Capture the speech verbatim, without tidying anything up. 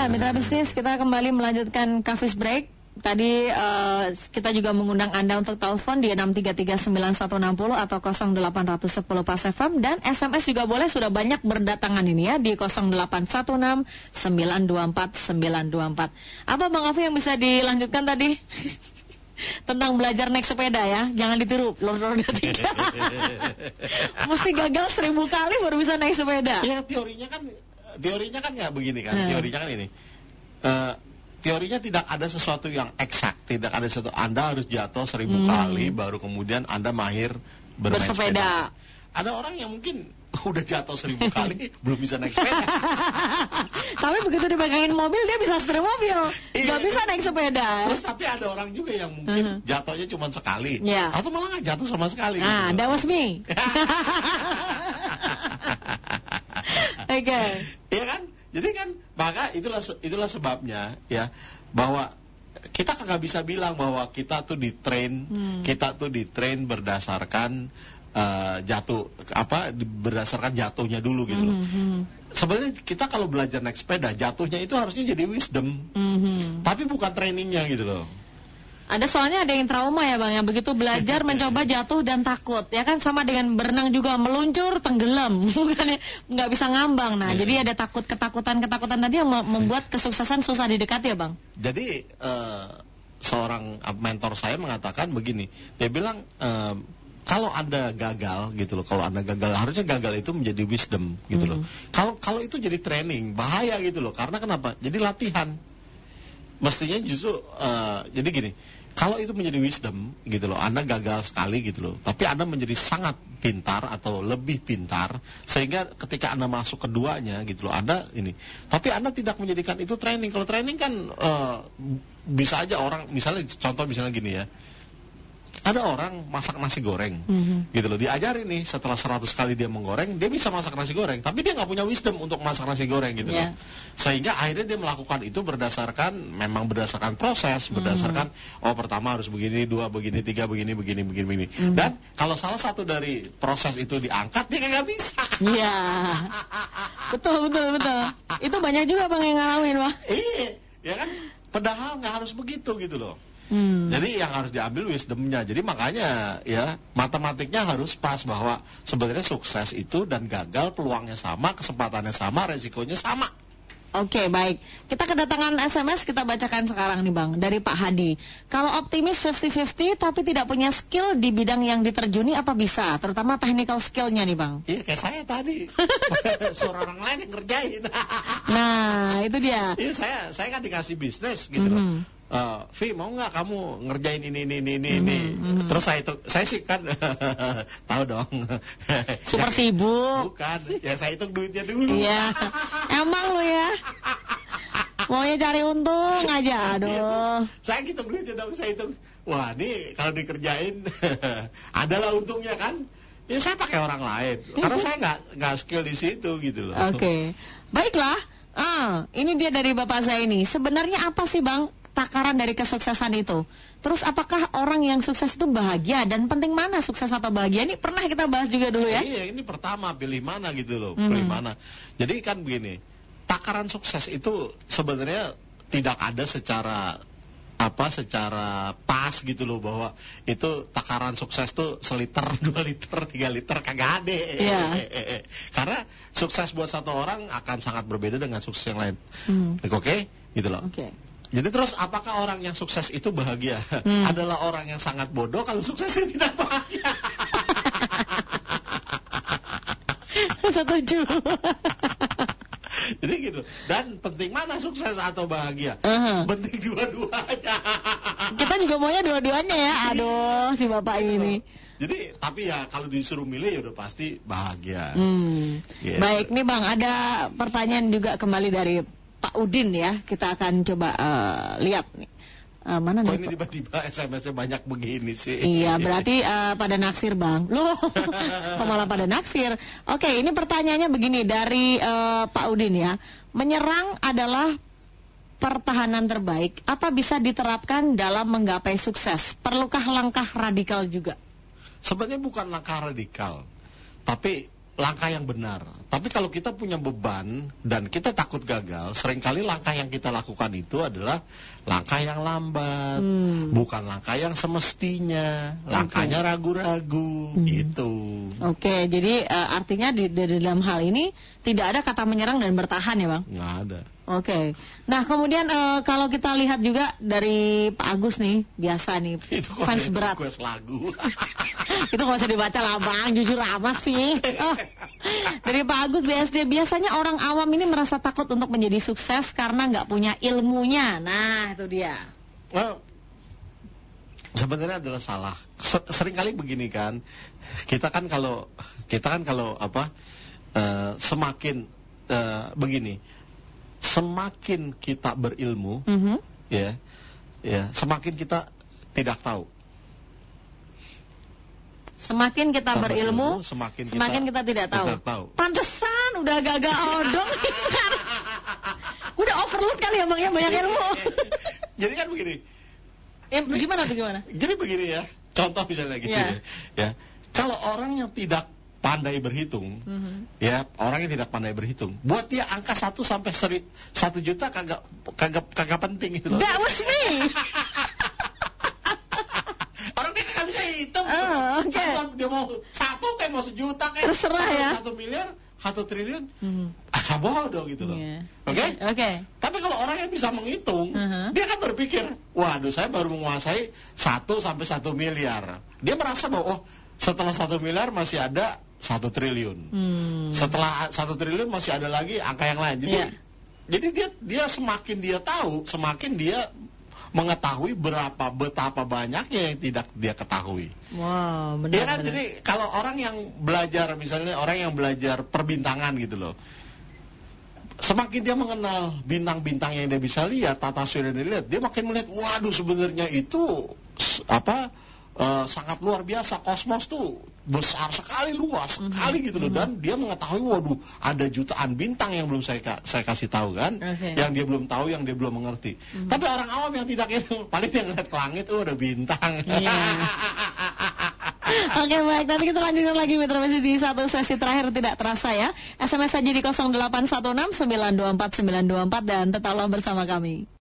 Ya, mitra bisnis, kita kembali melanjutkan Coffee Break. Tadi uh, kita juga mengundang Anda untuk telepon di enam tiga tiga sembilan satu enam nol atau nol delapan satu nol Pas F M, dan S M S juga boleh, sudah banyak berdatangan ini ya di nol delapan satu enam sembilan dua empat sembilan dua empat. Apa Bang Afi yang bisa dilanjutkan tadi? Tentang belajar naik sepeda ya, jangan ditiru lor roda tiga. Mesti gagal seribu kali baru bisa naik sepeda. Ya teorinya kan, teorinya kan nggak begini kan, hmm. teorinya kan ini. Uh, Teorinya tidak ada sesuatu yang eksak, tidak ada sesuatu. Anda harus jatuh seribu hmm. kali baru kemudian Anda mahir bermain bersepeda. Sepeda. Ada orang yang mungkin udah jatuh seribu kali belum bisa naik sepeda. Tapi begitu dipegangin mobil dia bisa setir mobil, iya, nggak bisa naik sepeda. Terus tapi ada orang juga yang mungkin uh-huh. jatuhnya cuma sekali, yeah. atau malah nggak jatuh sama sekali. Ah, gitu. That was me. Oke. Okay. Iya kan? Jadi kan maka itulah itulah sebabnya ya bahwa kita nggak bisa bilang bahwa kita tuh ditrain, hmm. kita tuh ditrain berdasarkan uh, jatuh apa berdasarkan jatuhnya dulu gitu loh. Hmm. Sebenarnya kita kalau belajar naik sepeda jatuhnya itu harusnya jadi wisdom, hmm. tapi bukan trainingnya gitu loh. Ada soalnya ada yang trauma ya Bang, yang begitu belajar mencoba jatuh dan takut, ya kan, sama dengan berenang juga, meluncur tenggelam, bukan nggak bisa ngambang. Nah, yeah. jadi ada takut ketakutan ketakutan tadi yang membuat kesuksesan susah didekati ya Bang. Jadi uh, seorang mentor saya mengatakan begini, dia bilang uh, kalau Anda gagal gitu loh, kalau Anda gagal harusnya gagal itu menjadi wisdom gitu loh. Kalau mm. kalau itu jadi training bahaya gitu loh, karena kenapa? Jadi latihan. Mestinya justru uh, jadi gini, kalau itu menjadi wisdom gitu loh, Anda gagal sekali gitu loh, tapi Anda menjadi sangat pintar atau lebih pintar sehingga ketika Anda masuk keduanya gitu loh, Anda ini. Tapi Anda tidak menjadikan itu training. Kalau training kan uh, bisa aja orang, misalnya contoh misalnya gini ya. Ada orang masak nasi goreng, mm-hmm. gitu loh. Diajarin nih setelah seratus kali dia menggoreng, dia bisa masak nasi goreng. Tapi dia nggak punya wisdom untuk masak nasi goreng gitu yeah. loh. Sehingga akhirnya dia melakukan itu berdasarkan, memang berdasarkan proses, mm-hmm. berdasarkan, oh pertama harus begini, dua begini, tiga begini, begini, begini, begini. Mm-hmm. Dan kalau salah satu dari proses itu diangkat, dia nggak bisa. Iya, yeah. betul, betul, betul. Itu banyak juga Bang yang ngalamin, Pak. Iya, ya kan. Padahal nggak harus begitu gitu loh. Hmm. Jadi yang harus diambil wisdomnya. Jadi makanya ya matematiknya harus pas bahwa sebenarnya sukses itu dan gagal peluangnya sama, kesempatannya sama, resikonya sama. Oke, baik. Kita kedatangan S M S, kita bacakan sekarang nih Bang, dari Pak Hadi. Kalau optimis lima puluh lima puluh tapi tidak punya skill di bidang yang diterjuni, apa bisa? Terutama technical skillnya nih Bang. Iya, kayak saya tadi. Suruh orang lain yang ngerjain. Nah, itu dia. Iya, saya saya kan dikasih bisnis gitu mm-hmm. loh. Uh, Vi, mau nggak kamu ngerjain ini ini ini ini mm-hmm, mm-hmm. Terus saya itu saya sih kan tahu dong super sibuk. Bukan, ya saya hitung duitnya dulu. Iya, emang lu ya maunya cari untung aja. Aduh, ya, saya hitung duitnya dong, saya hitung, wah ini kalau dikerjain adalah untungnya kan. Ya saya pakai orang lain karena saya nggak nggak skill di situ gitu loh. Oke, okay. Baiklah. Ah, ini dia dari Bapak saya ini. Sebenarnya apa sih Bang takaran dari kesuksesan itu? Terus apakah orang yang sukses itu bahagia, dan penting mana sukses atau bahagia? Ini pernah kita bahas juga dulu ya. Iya, ini pertama pilih mana gitu loh, mm-hmm. pilih mana. Jadi kan begini, takaran sukses itu sebenarnya tidak ada secara apa secara pas gitu loh, bahwa itu takaran sukses tuh seliter, dua liter, tiga liter, kagak ada. Yeah. Karena sukses buat satu orang akan sangat berbeda dengan sukses yang lain. Mm. Oke, okay? Gitu loh. Oke. Okay. Jadi terus apakah orang yang sukses itu bahagia? Hmm. Adalah orang yang sangat bodoh kalau suksesnya tidak bahagia. Setuju. Jadi gitu. Dan penting mana sukses atau bahagia? Uh-huh. Penting dua-duanya. Kita juga maunya dua-duanya ya. Aduh, si bapak gitu ini. Jadi tapi ya kalau disuruh milih ya udah pasti bahagia. Hmm. Yeah. Baik nih Bang, ada pertanyaan juga kembali dari Pak Udin ya, kita akan coba uh, lihat nih. Uh, mana Kok nih? Ini tiba-tiba S M S-nya banyak begini sih. Iya, berarti uh, pada naksir Bang. Loh, kok malah pada naksir? Oke, ini pertanyaannya begini dari uh, Pak Udin ya. Menyerang adalah pertahanan terbaik. Apa bisa diterapkan dalam menggapai sukses? Perlukah langkah radikal juga? Sebenarnya bukan langkah radikal, tapi langkah yang benar. Tapi kalau kita punya beban dan kita takut gagal, seringkali langkah yang kita lakukan itu adalah langkah yang lambat, hmm. bukan langkah yang semestinya, langkahnya okay. ragu-ragu, hmm. gitu. Oke, okay, jadi uh, artinya di, di dalam hal ini tidak ada kata menyerang dan bertahan ya Bang? Nggak ada. Oke, okay. Nah kemudian uh, kalau kita lihat juga dari Pak Agus nih, biasa nih, itu fans berat. Request lagu. Itu nggak usah dibaca lah Bang, jujur amat sih. Oh, dari Pak Agus B S D, biasanya orang awam ini merasa takut untuk menjadi sukses karena nggak punya ilmunya. Nah itu dia. Well, sebenarnya adalah salah. Seringkali begini kan, kita kan kalau kita kan kalau apa uh, semakin uh, begini. Semakin kita berilmu, mm-hmm. ya, ya, semakin kita tidak tahu. Semakin kita, kita berilmu, berilmu, semakin, semakin kita, kita tidak tahu. Tidak tahu. Pantesan udah gagal odong. Udah overload kali ya Bang ya, banyak ilmu. Jadi kan begini. Eh, gimana tuh gimana? Jadi begini ya, contoh misalnya gitu yeah. ya. Ya, kalau orang yang tidak pandai berhitung, mm-hmm. ya orang yang tidak pandai berhitung, buat dia angka satu sampai seri, satu juta kagak kagak kagak penting itu loh. That was me. Orang dia kagak bisa hitung. Oh, okay. Satu, dia mau satu kayak mau sejuta kayak terserah ya. Satu miliar, satu triliun, mm-hmm. asal bodoh gitu loh. Yeah. Oke? Okay? Oke. Okay. Tapi kalau orang yang bisa menghitung, uh-huh. dia kan berpikir, waduh saya baru menguasai satu sampai satu miliar. Dia merasa bahwa oh setelah satu miliar masih ada satu triliun. Hmm. Setelah satu triliun masih ada lagi angka yang lain. Jadi, yeah. jadi dia dia semakin dia tahu, semakin dia mengetahui berapa betapa banyaknya yang tidak dia ketahui. Wow, benar. Ya kan, benar. Jadi kalau orang yang belajar, misalnya orang yang belajar perbintangan gitu loh, semakin dia mengenal bintang-bintang yang dia bisa lihat, tata surya yang dia lihat, dia makin melihat, waduh sebenarnya itu apa? Uh, sangat luar biasa, kosmos tuh besar sekali, luas mm-hmm. sekali gitu loh, mm-hmm. dan dia mengetahui waduh ada jutaan bintang yang belum saya saya kasih tahu kan, okay. yang dia belum tahu, yang dia belum mengerti. Mm-hmm. Tapi orang awam yang tidak itu paling dia ngeliat ke langit, oh ada bintang. Yeah. Oke, baik, nanti kita lanjutkan lagi Mitra Messi di satu sesi terakhir tidak terasa ya. S M S saja di nol delapan satu enam sembilan dua empat sembilan dua empat dan tetaplah bersama kami.